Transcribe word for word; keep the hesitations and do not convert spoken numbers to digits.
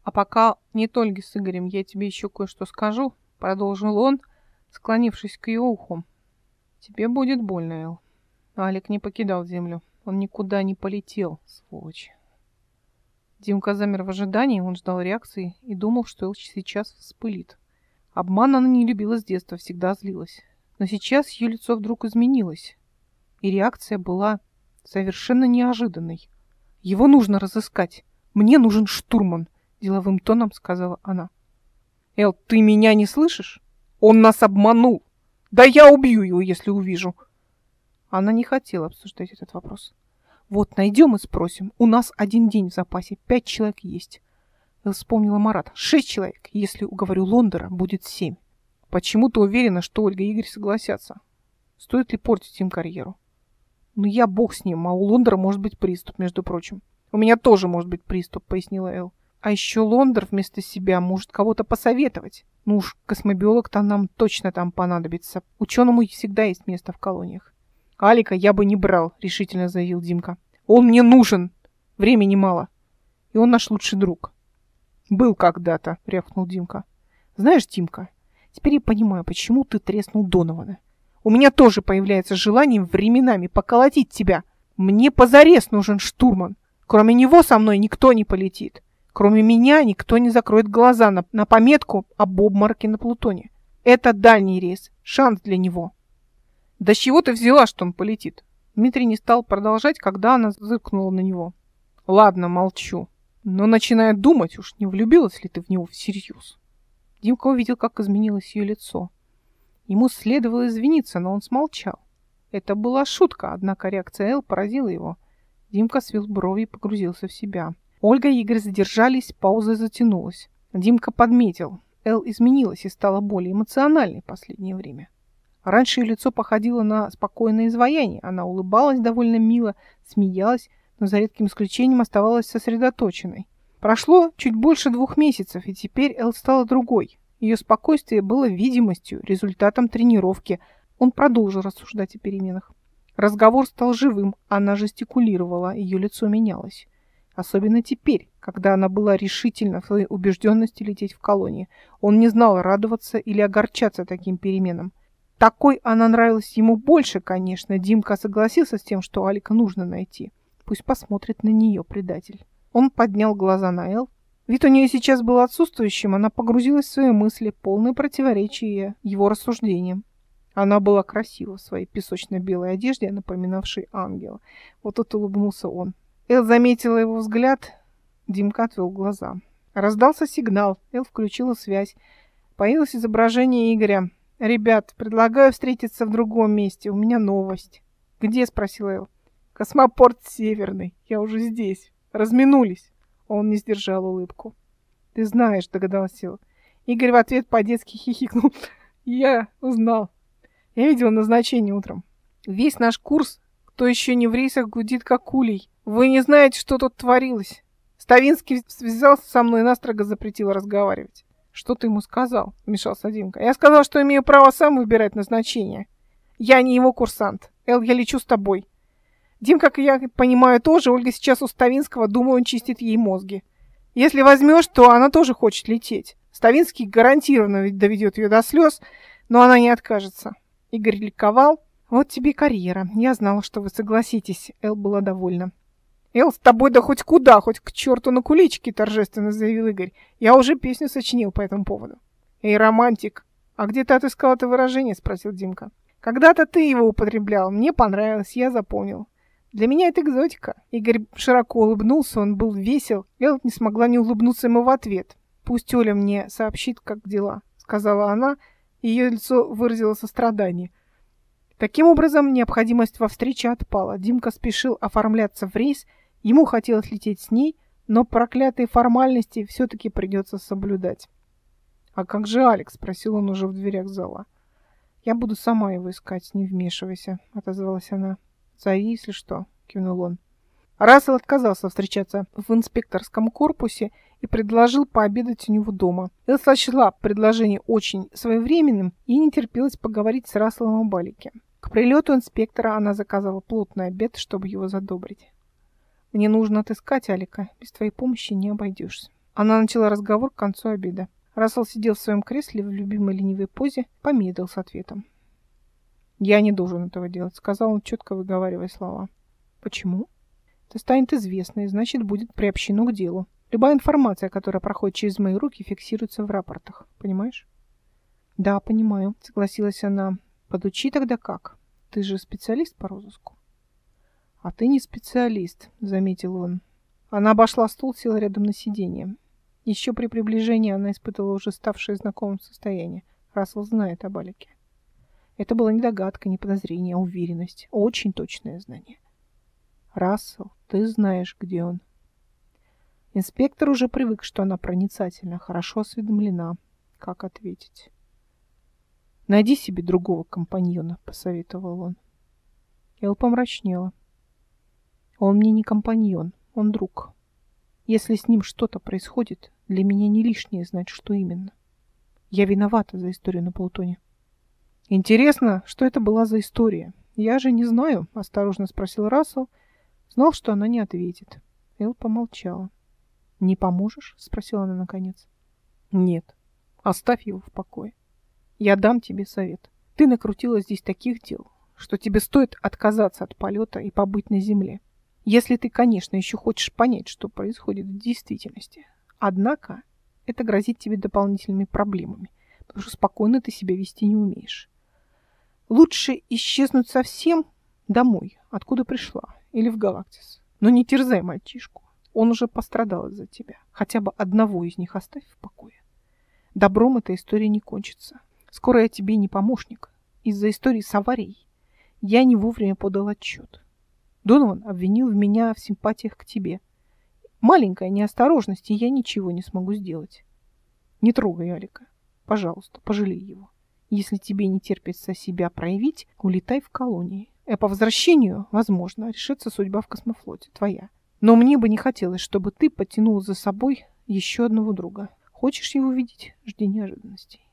А пока нет Ольги с Игорем, я тебе еще кое-что скажу, продолжил он, склонившись к ее уху. Тебе будет больно, Эл. Алик не покидал землю. Он никуда не полетел, сволочь. Димка замер в ожидании, он ждал реакции и думал, что Эл сейчас вспылит. Обман она не любила с детства, всегда злилась. Но сейчас ее лицо вдруг изменилось. И реакция была совершенно неожиданной. Его нужно разыскать. Мне нужен штурман, деловым тоном сказала она. Эл, ты меня не слышишь? Он нас обманул. Да я убью его, если увижу. Она не хотела обсуждать этот вопрос. Вот, найдем и спросим. У нас один день в запасе, пять человек есть. Эл вспомнила Марата. Шесть человек. Если уговорю Лондера, будет семь. Почему ты уверена, что Ольга и Игорь согласятся? Стоит ли портить им карьеру? Ну, я бог с ним, а у Лондера может быть приступ, между прочим. У меня тоже может быть приступ, пояснила Эл. А еще Лондер вместо себя может кого-то посоветовать. Ну уж, космобиолог-то нам точно там понадобится. Ученому всегда есть место в колониях. Алика я бы не брал, решительно заявил Димка. Он мне нужен. Времени мало. И он наш лучший друг. Был когда-то, рявкнул Димка. Знаешь, Димка, теперь я понимаю, почему ты треснул Донована. У меня тоже появляется желание временами поколотить тебя. Мне позарез нужен штурман. Кроме него со мной никто не полетит. Кроме меня никто не закроет глаза на, на пометку об обмороке на Плутоне. Это дальний рейс. Шанс для него. Да с чего ты взяла, что он полетит? Дмитрий не стал продолжать, когда она зыркнула на него. Ладно, молчу. Но начинает думать, уж не влюбилась ли ты в него всерьез. Димка увидел, как изменилось ее лицо. Ему следовало извиниться, но он смолчал. Это была шутка, однако реакция Эл поразила его. Димка свел брови и погрузился в себя. Ольга и Игорь задержались, пауза затянулась. Димка подметил. Эл изменилась и стала более эмоциональной в последнее время. Раньше ее лицо походило на спокойное изваяние. Она улыбалась довольно мило, смеялась, но за редким исключением оставалась сосредоточенной. Прошло чуть больше двух месяцев, и теперь Эл стала другой. Ее спокойствие было видимостью, результатом тренировки. Он продолжил рассуждать о переменах. Разговор стал живым, она жестикулировала, ее лицо менялось. Особенно теперь, когда она была решительна в своей убежденности лететь в колонии. Он не знал, радоваться или огорчаться таким переменам. Такой она нравилась ему больше, конечно. Димка согласился с тем, что Алика нужно найти. Пусть посмотрит на нее предатель. Он поднял глаза на Эл. Вид у нее сейчас был отсутствующим, она погрузилась в свои мысли, полные противоречия его рассуждениям. Она была красива в своей песочно-белой одежде, напоминавшей ангела. Вот тут улыбнулся он. Эл заметила его взгляд. Димка отвел глаза. Раздался сигнал. Эл включила связь. Появилось изображение Игоря. «Ребят, предлагаю встретиться в другом месте. У меня новость». «Где?» — спросил Эл. «Космопорт Северный. Я уже здесь. Разминулись». Он не сдержал улыбку. «Ты знаешь», — догадался Эл. Игорь в ответ по-детски хихикнул. «Я узнал. Я видел назначение утром. Весь наш курс, кто еще не в рейсах, гудит как улей. Вы не знаете, что тут творилось. Ставинский связался со мной и настрого запретил разговаривать». «Что ты ему сказал?» — вмешался Димка. «Я сказал, что имею право сам выбирать назначение. Я не его курсант. Эл, я лечу с тобой». Дим, как я понимаю, тоже. Ольга сейчас у Ставинского, думаю, он чистит ей мозги. Если возьмешь, то она тоже хочет лететь. Ставинский гарантированно доведет ее до слез, но она не откажется. Игорь ликовал. Вот тебе и карьера. Я знала, что вы согласитесь. Эл была довольна. Эл, с тобой да хоть куда, хоть к черту на кулички, торжественно заявил Игорь. Я уже песню сочинил по этому поводу. Эй, романтик, а где ты отыскал это выражение? Спросил Димка. Когда-то ты его употреблял. Мне понравилось, я запомнил. Для меня это экзотика. Игорь широко улыбнулся, он был весел. Эл не смогла не улыбнуться ему в ответ. Пусть Оля мне сообщит, как дела, сказала она, и ее лицо выразило сострадание. Таким образом, необходимость во встрече отпала. Димка спешил оформляться в рейс, ему хотелось лететь с ней, но проклятые формальности все-таки придется соблюдать. «А как же Алекс?» — спросил он уже в дверях зала. «Я буду сама его искать, не вмешивайся», — отозвалась она. «Зови, если что», — кивнул он. Рассел отказался встречаться в инспекторском корпусе и предложил пообедать у него дома. Эл сочла предложение очень своевременным и не терпелось поговорить с Расселом о Балике. К прилету инспектора она заказала плотный обед, чтобы его задобрить. «Мне нужно отыскать Алика. Без твоей помощи не обойдешься». Она начала разговор к концу обеда. Рассел сидел в своем кресле в любимой ленивой позе, помедлил с ответом. «Я не должен этого делать», — сказал он, четко выговаривая слова. «Почему?» «Это станет известно, и значит, будет приобщено к делу. Любая информация, которая проходит через мои руки, фиксируется в рапортах. Понимаешь?» «Да, понимаю», — согласилась она. «Подучи тогда как? Ты же специалист по розыску». «А ты не специалист», — заметил он. Она обошла стул, села рядом на сиденье. Еще при приближении она испытывала уже ставшее знакомым состояние. Рассел знает об Алике. Это была не догадка, не подозрение, а уверенность. Очень точное знание. «Рассел, ты знаешь, где он». Инспектор уже привык, что она проницательна, хорошо осведомлена. Как ответить? «Найди себе другого компаньона», — посоветовал он. Эл помрачнела. «Он мне не компаньон, он друг. Если с ним что-то происходит, для меня не лишнее знать, что именно. Я виновата за историю на Плутоне». «Интересно, что это была за история? Я же не знаю», — осторожно спросил Рассел. Знал, что она не ответит. Эл помолчала. «Не поможешь?» — спросила она наконец. «Нет. Оставь его в покое. Я дам тебе совет. Ты накрутила здесь таких дел, что тебе стоит отказаться от полета и побыть на земле. Если ты, конечно, еще хочешь понять, что происходит в действительности. Однако это грозит тебе дополнительными проблемами, потому что спокойно ты себя вести не умеешь. Лучше исчезнуть совсем домой, откуда пришла, или в Галактис. Но не терзай мальчишку. Он уже пострадал из-за тебя. Хотя бы одного из них оставь в покое. Добром эта история не кончится. Скоро я тебе не помощник. Из-за истории с аварией я не вовремя подал отчет. Донован обвинил в меня в симпатиях к тебе. Маленькая неосторожность, и я ничего не смогу сделать. Не трогай Алика. Пожалуйста, пожалей его. Если тебе не терпится себя проявить, улетай в колонии. А по возвращению, возможно, решится судьба в космофлоте, твоя. Но мне бы не хотелось, чтобы ты потянул за собой еще одного друга. Хочешь его видеть? Жди неожиданностей.